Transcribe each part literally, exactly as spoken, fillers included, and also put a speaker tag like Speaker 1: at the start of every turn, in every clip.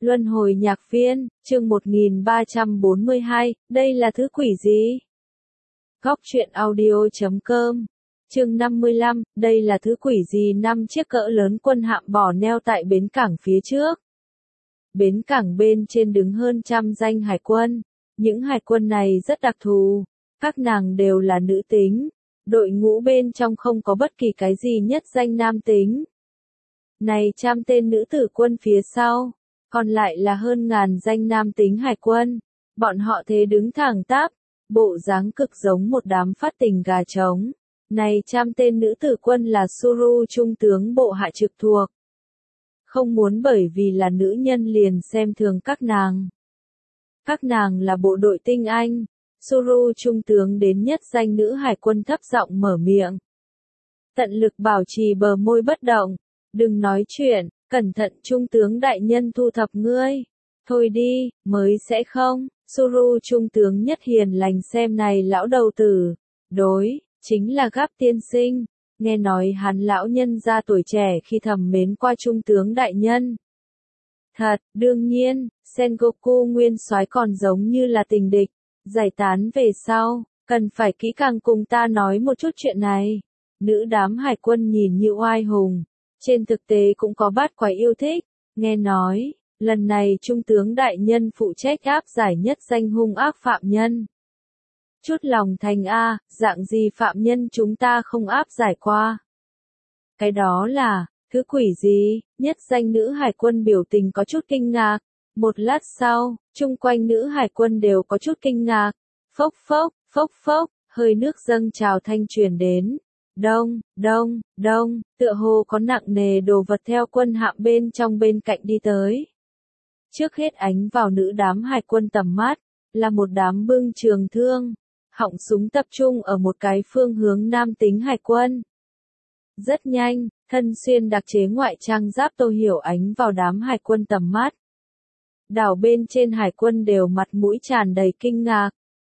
Speaker 1: Luân hồi nhạc viên, chương một nghìn ba trăm bốn mươi hai, đây là thứ quỷ gì? Góc truyện audio chấm com, chương năm mươi lăm, đây là thứ quỷ gì? Năm chiếc cỡ lớn quân hạm bỏ neo tại bến cảng phía trước. Bến cảng bên trên đứng hơn trăm danh hải quân. Những hải quân này rất đặc thù, các nàng đều là nữ tính. Đội ngũ bên trong không có bất kỳ cái gì nhất danh nam tính. Này trăm tên nữ tử quân phía sau, còn lại là hơn ngàn danh nam tính hải quân. Bọn họ thế đứng thẳng tắp, bộ dáng cực giống một đám phát tình gà trống. Này trăm tên nữ tử quân là Suru trung tướng bộ hạ trực thuộc. Không muốn bởi vì là nữ nhân liền xem thường các nàng. Các nàng là bộ đội tinh anh. Suru trung tướng đến nhất danh nữ hải quân thấp giọng mở miệng. Tận lực bảo trì bờ môi bất động. Đừng nói chuyện, cẩn thận trung tướng đại nhân thu thập ngươi. Thôi đi, mới sẽ không. Suru trung tướng nhất hiền lành xem này lão đầu tử. Đối, chính là Gáp tiên sinh. Nghe nói hắn lão nhân ra tuổi trẻ khi thầm mến qua trung tướng đại nhân. Thật, đương nhiên, Sengoku nguyên soái còn giống như là tình địch. Giải tán về sau, cần phải kỹ càng cùng ta nói một chút chuyện này. Nữ đám hải quân nhìn như oai hùng, trên thực tế cũng có bát quái yêu thích. Nghe nói, lần này trung tướng đại nhân phụ trách áp giải nhất danh hung ác phạm nhân. Chút lòng thành A, dạng gì phạm nhân chúng ta không áp giải qua? Cái đó là, thứ quỷ gì? Nhất danh nữ hải quân biểu tình có chút kinh ngạc. Một lát sau, chung quanh nữ hải quân đều có chút kinh ngạc. Phốc phốc, phốc phốc, hơi nước dâng trào thanh truyền đến. Đông, đông, đông, tựa hồ có nặng nề đồ vật theo quân hạm bên trong bên cạnh đi tới. Trước hết ánh vào nữ đám hải quân tầm mắt, là một đám bưng trường thương, họng súng tập trung ở một cái phương hướng nam tính hải quân. Rất nhanh, thân xuyên đặc chế ngoại trang giáp Tô Hiểu ánh vào đám hải quân tầm mắt. Đảo bên trên hải quân đều mặt mũi tràn đầy kinh ngạc.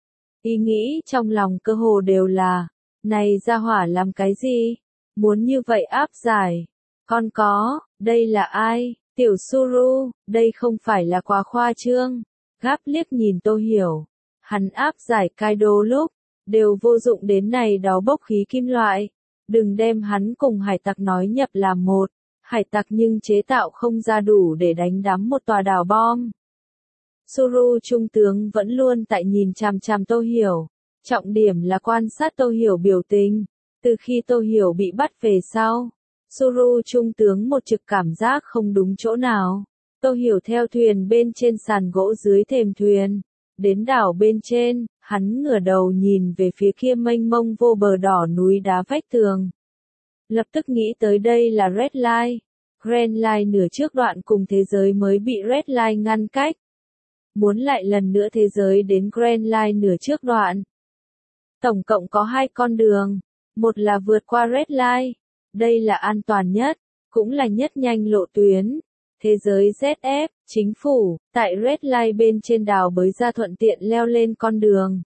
Speaker 1: Ý nghĩ trong lòng cơ hồ đều là, này ra hỏa làm cái gì? Muốn như vậy áp giải? Con có, đây là ai? Tiểu Suru, đây không phải là quá khoa trương. Gáp liếc nhìn Tô Hiểu. Hắn áp giải Kaido lúc, đều vô dụng đến này đó bốc khí kim loại. Đừng đem hắn cùng hải tặc nói nhập làm một. Hải tặc nhưng chế tạo không ra đủ để đánh đắm một tòa đảo bom. Suru trung tướng vẫn luôn tại nhìn chằm chằm Tô Hiểu. Trọng điểm là quan sát Tô Hiểu biểu tình. Từ khi Tô Hiểu bị bắt về sau, Suru trung tướng một trực cảm giác không đúng chỗ nào. Tô Hiểu theo thuyền bên trên sàn gỗ dưới thềm thuyền. Đến đảo bên trên, hắn ngửa đầu nhìn về phía kia mênh mông vô bờ đỏ núi đá vách tường. Lập tức nghĩ tới đây là Red Line. Grand Line nửa trước đoạn cùng thế giới mới bị Red Line ngăn cách. Muốn lại lần nữa thế giới đến Grand Line nửa trước đoạn. Tổng cộng có hai con đường. Một là vượt qua Red Line. Đây là an toàn nhất, cũng là nhất nhanh lộ tuyến. Thế giới Z F, chính phủ, tại Red Line bên trên đảo bới ra thuận tiện leo lên con đường.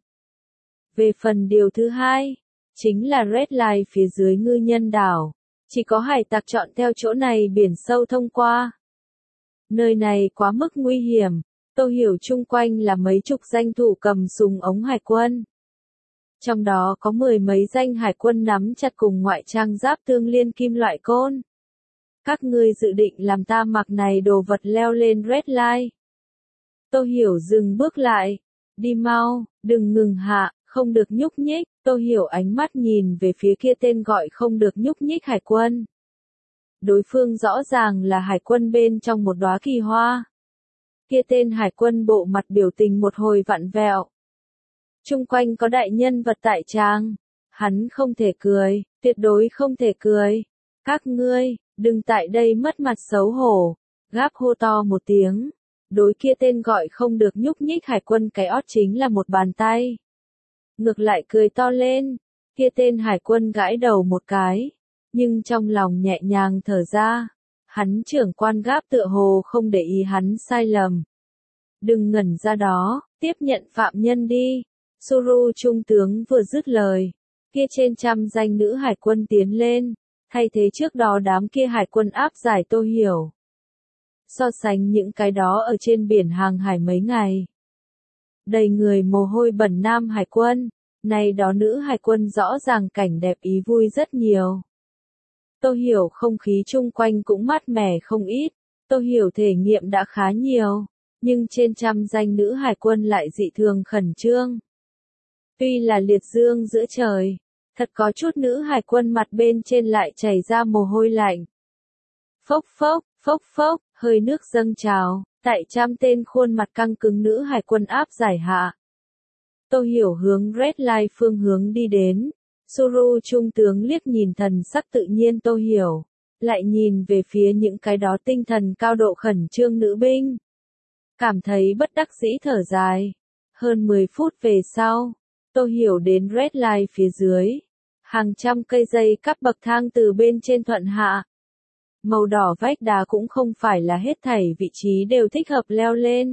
Speaker 1: Về phần điều thứ hai, chính là Red Line phía dưới ngư nhân đảo. Chỉ có hải tặc chọn theo chỗ này biển sâu thông qua. Nơi này quá mức nguy hiểm. Tô Hiểu chung quanh là mấy chục danh thủ cầm súng ống hải quân. Trong đó có mười mấy danh hải quân nắm chặt cùng ngoại trang giáp tương liên kim loại côn. Các ngươi dự định làm ta mặc này đồ vật leo lên Red Line. Tô Hiểu dừng bước lại. Đi mau, đừng ngừng hạ, không được nhúc nhích. Tô Hiểu ánh mắt nhìn về phía kia tên gọi không được nhúc nhích hải quân. Đối phương rõ ràng là hải quân bên trong một đóa kỳ hoa. Kia tên hải quân bộ mặt biểu tình một hồi vặn vẹo. Trung quanh có đại nhân vật tại trang. Hắn không thể cười, tuyệt đối không thể cười. Các ngươi, đừng tại đây mất mặt xấu hổ. Gáp hô to một tiếng. Đối kia tên gọi không được nhúc nhích hải quân cái ót chính là một bàn tay. Ngược lại cười to lên. Kia tên hải quân gãi đầu một cái. Nhưng trong lòng nhẹ nhàng thở ra. Hắn trưởng quan Gáp tựa hồ không để ý hắn sai lầm. Đừng ngẩn ra đó, tiếp nhận phạm nhân đi. Suru trung tướng vừa dứt lời. Kia trên trăm danh nữ hải quân tiến lên. Thay thế trước đó đám kia hải quân áp giải Tô Hiểu. so sánh những cái đó ở trên biển hàng hải mấy ngày. Đầy người mồ hôi bẩn nam hải quân, này đó nữ hải quân rõ ràng cảnh đẹp ý vui rất nhiều. Tô Hiểu không khí chung quanh cũng mát mẻ không ít, Tô Hiểu thể nghiệm đã khá nhiều, nhưng trên trăm danh nữ hải quân lại dị thường khẩn trương. Tuy là liệt dương giữa trời, thật có chút nữ hải quân mặt bên trên lại chảy ra mồ hôi lạnh. Phốc phốc, phốc phốc, hơi nước dâng trào, tại trăm tên khuôn mặt căng cứng nữ hải quân áp giải hạ. Tô Hiểu hướng Red Line phương hướng đi đến, Suru trung tướng liếc nhìn thần sắc tự nhiên Tô Hiểu, lại nhìn về phía những cái đó tinh thần cao độ khẩn trương nữ binh. Cảm thấy bất đắc dĩ thở dài. Hơn mười phút về sau, Tô Hiểu đến Red Line phía dưới. Hàng trăm cây dây cắp bậc thang từ bên trên thuận hạ. Màu đỏ vách đá cũng không phải là hết thảy vị trí đều thích hợp leo lên.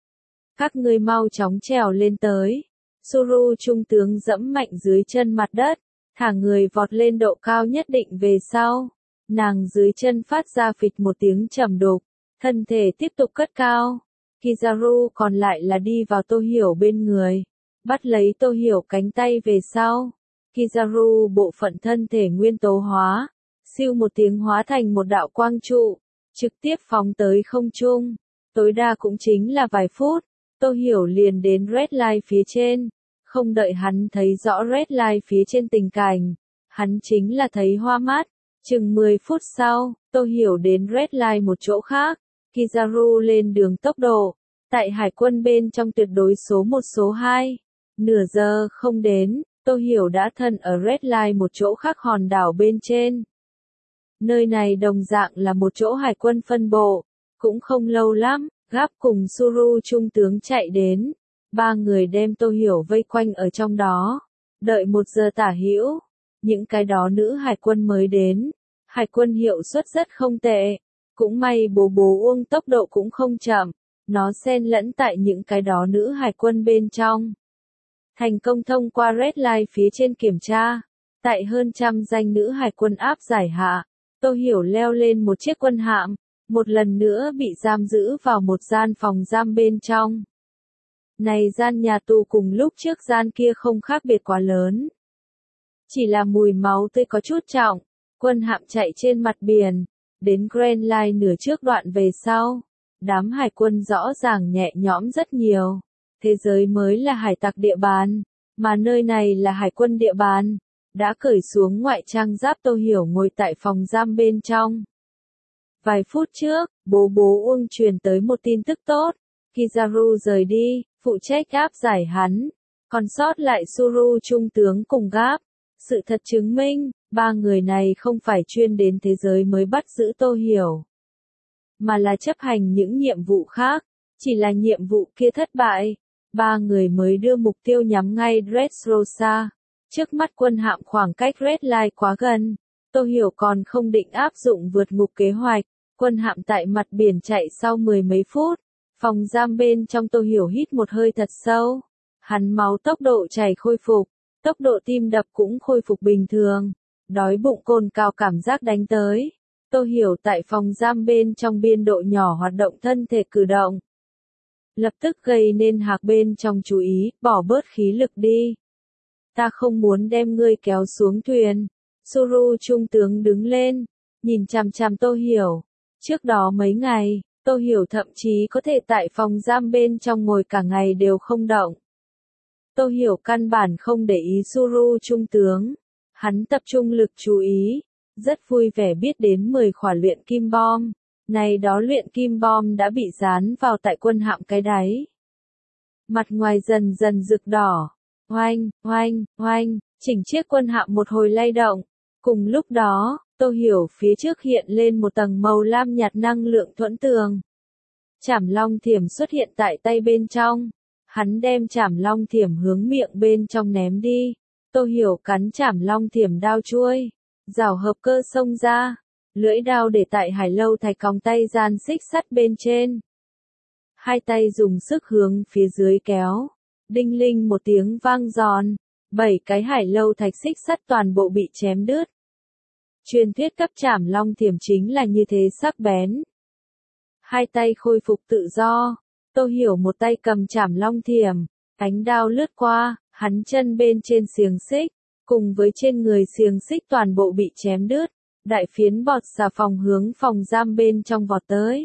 Speaker 1: Các ngươi mau chóng trèo lên tới. Suru trung tướng dẫm mạnh dưới chân mặt đất, thả người vọt lên độ cao nhất định về sau. Nàng dưới chân phát ra phịch một tiếng trầm đục, thân thể tiếp tục cất cao. Kizaru còn lại là đi vào Tô Hiểu bên người, bắt lấy Tô Hiểu cánh tay về sau. Kizaru bộ phận thân thể nguyên tố hóa, siêu một tiếng hóa thành một đạo quang trụ, trực tiếp phóng tới không trung. Tối đa cũng chính là vài phút, Tô Hiểu liền đến Red Line phía trên. Không đợi hắn thấy rõ Red Line phía trên tình cảnh, hắn chính là thấy hoa mắt. Chừng mười phút sau, Tô Hiểu đến Red Line một chỗ khác. Kizaru lên đường tốc độ, tại hải quân bên trong tuyệt đối số một số hai. Nửa giờ không đến, Tô Hiểu đã thân ở Red Line một chỗ khác hòn đảo bên trên. Nơi này đồng dạng là một chỗ hải quân phân bộ, cũng không lâu lắm, Gáp cùng Suru trung tướng chạy đến. Ba người đem Tô Hiểu vây quanh ở trong đó. Đợi một giờ tả hữu, những cái đó nữ hải quân mới đến. Hải quân hiệu suất rất không tệ. Cũng may bố bố Uông tốc độ cũng không chậm. Nó xen lẫn tại những cái đó nữ hải quân bên trong. Thành công thông qua Red Line phía trên kiểm tra. Tại hơn trăm danh nữ hải quân áp giải hạ, Tô Hiểu leo lên một chiếc quân hạm. Một lần nữa bị giam giữ vào một gian phòng giam bên trong. Này gian nhà tù cùng lúc trước gian kia không khác biệt quá lớn. Chỉ là mùi máu tươi có chút trọng, quân hạm chạy trên mặt biển, đến Grand Line nửa trước đoạn về sau. Đám hải quân rõ ràng nhẹ nhõm rất nhiều. Thế giới mới là hải tặc địa bàn, mà nơi này là hải quân địa bàn. Đã cởi xuống ngoại trang giáp Tô Hiểu ngồi tại phòng giam bên trong. Vài phút trước, bố bố Uông truyền tới một tin tức tốt. Kizaru rời đi, phụ trách áp giải hắn. Còn sót lại Suru trung tướng cùng Gáp. Sự thật chứng minh, ba người này không phải chuyên đến thế giới mới bắt giữ Tô Hiểu, mà là chấp hành những nhiệm vụ khác. Chỉ là nhiệm vụ kia thất bại, ba người mới đưa mục tiêu nhắm ngay Dressrosa. Trước mắt quân hạm khoảng cách Red Line quá gần, Tô Hiểu còn không định áp dụng vượt ngục kế hoạch. Quân hạm tại mặt biển chạy sau mười mấy phút. Phòng giam bên trong Tô Hiểu hít một hơi thật sâu. Hắn máu tốc độ chảy khôi phục, tốc độ tim đập cũng khôi phục bình thường. Đói bụng cồn cào cảm giác đánh tới. Tô Hiểu tại phòng giam bên trong biên độ nhỏ hoạt động thân thể cử động. Lập tức gây nên hạc bên trong chú ý, bỏ bớt khí lực đi. Ta không muốn đem ngươi kéo xuống thuyền. Suru trung tướng đứng lên, nhìn chằm chằm Tô Hiểu. Trước đó mấy ngày, Tô Hiểu thậm chí có thể tại phòng giam bên trong ngồi cả ngày đều không động. Tô Hiểu căn bản không để ý Suru trung tướng. Hắn tập trung lực chú ý, rất vui vẻ biết đến mười khỏa luyện kim bom. Này đó luyện kim bom đã bị dán vào tại quân hạm cái đáy. Mặt ngoài dần dần rực đỏ. Oanh, oanh, oanh, chỉnh chiếc quân hạm một hồi lay động. Cùng lúc đó, Tô Hiểu phía trước hiện lên một tầng màu lam nhạt năng lượng thuẫn tường. Trảm long thiểm xuất hiện tại tay bên trong. Hắn đem trảm long thiểm hướng miệng bên trong ném đi. Tô Hiểu cắn trảm long thiểm đao chuôi. Rào hợp cơ xông ra. Lưỡi đao để tại hải lâu thạch còng tay gian xích sắt bên trên. Hai tay dùng sức hướng phía dưới kéo. Đinh linh một tiếng vang giòn. Bảy cái hải lâu thạch xích sắt toàn bộ bị chém đứt. Truyền thuyết cấp trảm long thiểm chính là như thế sắc bén. hai tay khôi phục tự do. Tô Hiểu một tay cầm chảm long thiểm, ánh đao lướt qua, hắn chân bên trên xiềng xích, cùng với trên người xiềng xích toàn bộ bị chém đứt, đại phiến bọt xà phòng hướng phòng giam bên trong vọt tới.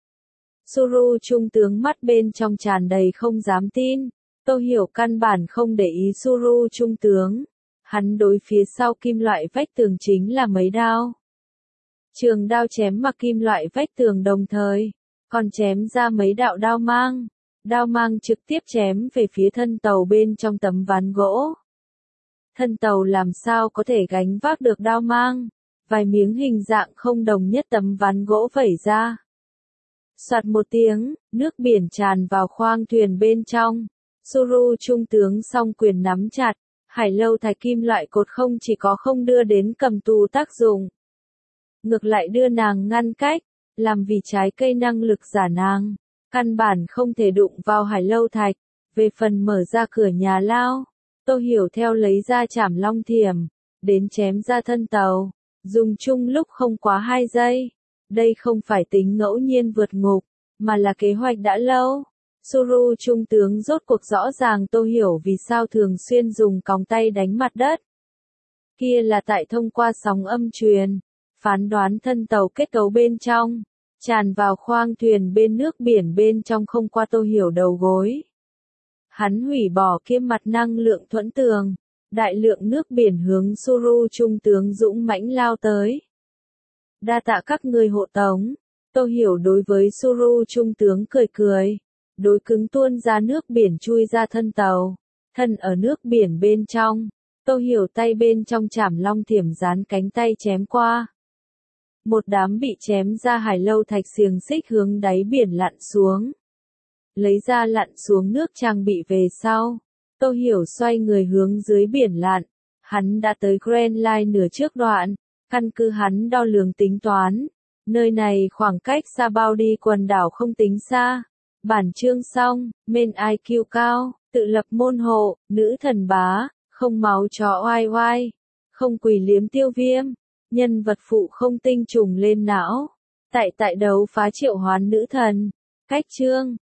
Speaker 1: Suru trung tướng mắt bên trong tràn đầy không dám tin, Tô Hiểu căn bản không để ý Suru trung tướng, hắn đối phía sau kim loại vách tường chính là mấy đao. Trường đao chém mà kim loại vách tường đồng thời, còn chém ra mấy đạo đao mang, đao mang trực tiếp chém về phía thân tàu bên trong tấm ván gỗ. Thân tàu làm sao có thể gánh vác được đao mang, vài miếng hình dạng không đồng nhất tấm ván gỗ vẩy ra. Soạt một tiếng, nước biển tràn vào khoang thuyền bên trong, Suru trung tướng song quyền nắm chặt, hải lâu thạch kim loại cột không chỉ có không đưa đến cầm tù tác dụng, ngược lại đưa nàng ngăn cách, làm vì trái cây năng lực giả nàng, căn bản không thể đụng vào hải lâu thạch. Về phần mở ra cửa nhà lao, Tô Hiểu theo lấy ra chảm long thiểm, đến chém ra thân tàu, dùng chung lúc không quá hai giây. Đây không phải tính ngẫu nhiên vượt ngục, mà là kế hoạch đã lâu. Suru trung tướng rốt cuộc rõ ràng Tô Hiểu vì sao thường xuyên dùng còng tay đánh mặt đất. Kia là tại thông qua sóng âm truyền, phán đoán thân tàu kết cấu bên trong, tràn vào khoang thuyền bên nước biển bên trong không qua Tô Hiểu đầu gối. Hắn hủy bỏ kiêm mặt năng lượng thuẫn tường, đại lượng nước biển hướng Suru trung tướng dũng mãnh lao tới. Đa tạ các người hộ tống, Tô Hiểu đối với Suru trung tướng cười cười, đối cứng tuôn ra nước biển chui ra thân tàu, thân ở nước biển bên trong, Tô Hiểu tay bên trong chảm long thiểm dán cánh tay chém qua. Một đám bị chém ra hải lâu thạch xiềng xích hướng đáy biển lặn xuống. Lấy ra lặn xuống nước trang bị về sau, Tô Hiểu xoay người hướng dưới biển lặn, hắn đã tới Grand Line nửa trước đoạn, căn cứ hắn đo lường tính toán, nơi này khoảng cách xa bao đi quần đảo không tính xa. Bản chương xong, men i kiu cao, tự lập môn hộ, nữ thần bá, không máu chó oai oai, không quỷ liếm tiêu viêm, nhân vật phụ không tinh trùng lên não, tại tại đấu phá triệu hoán nữ thần, cách chương.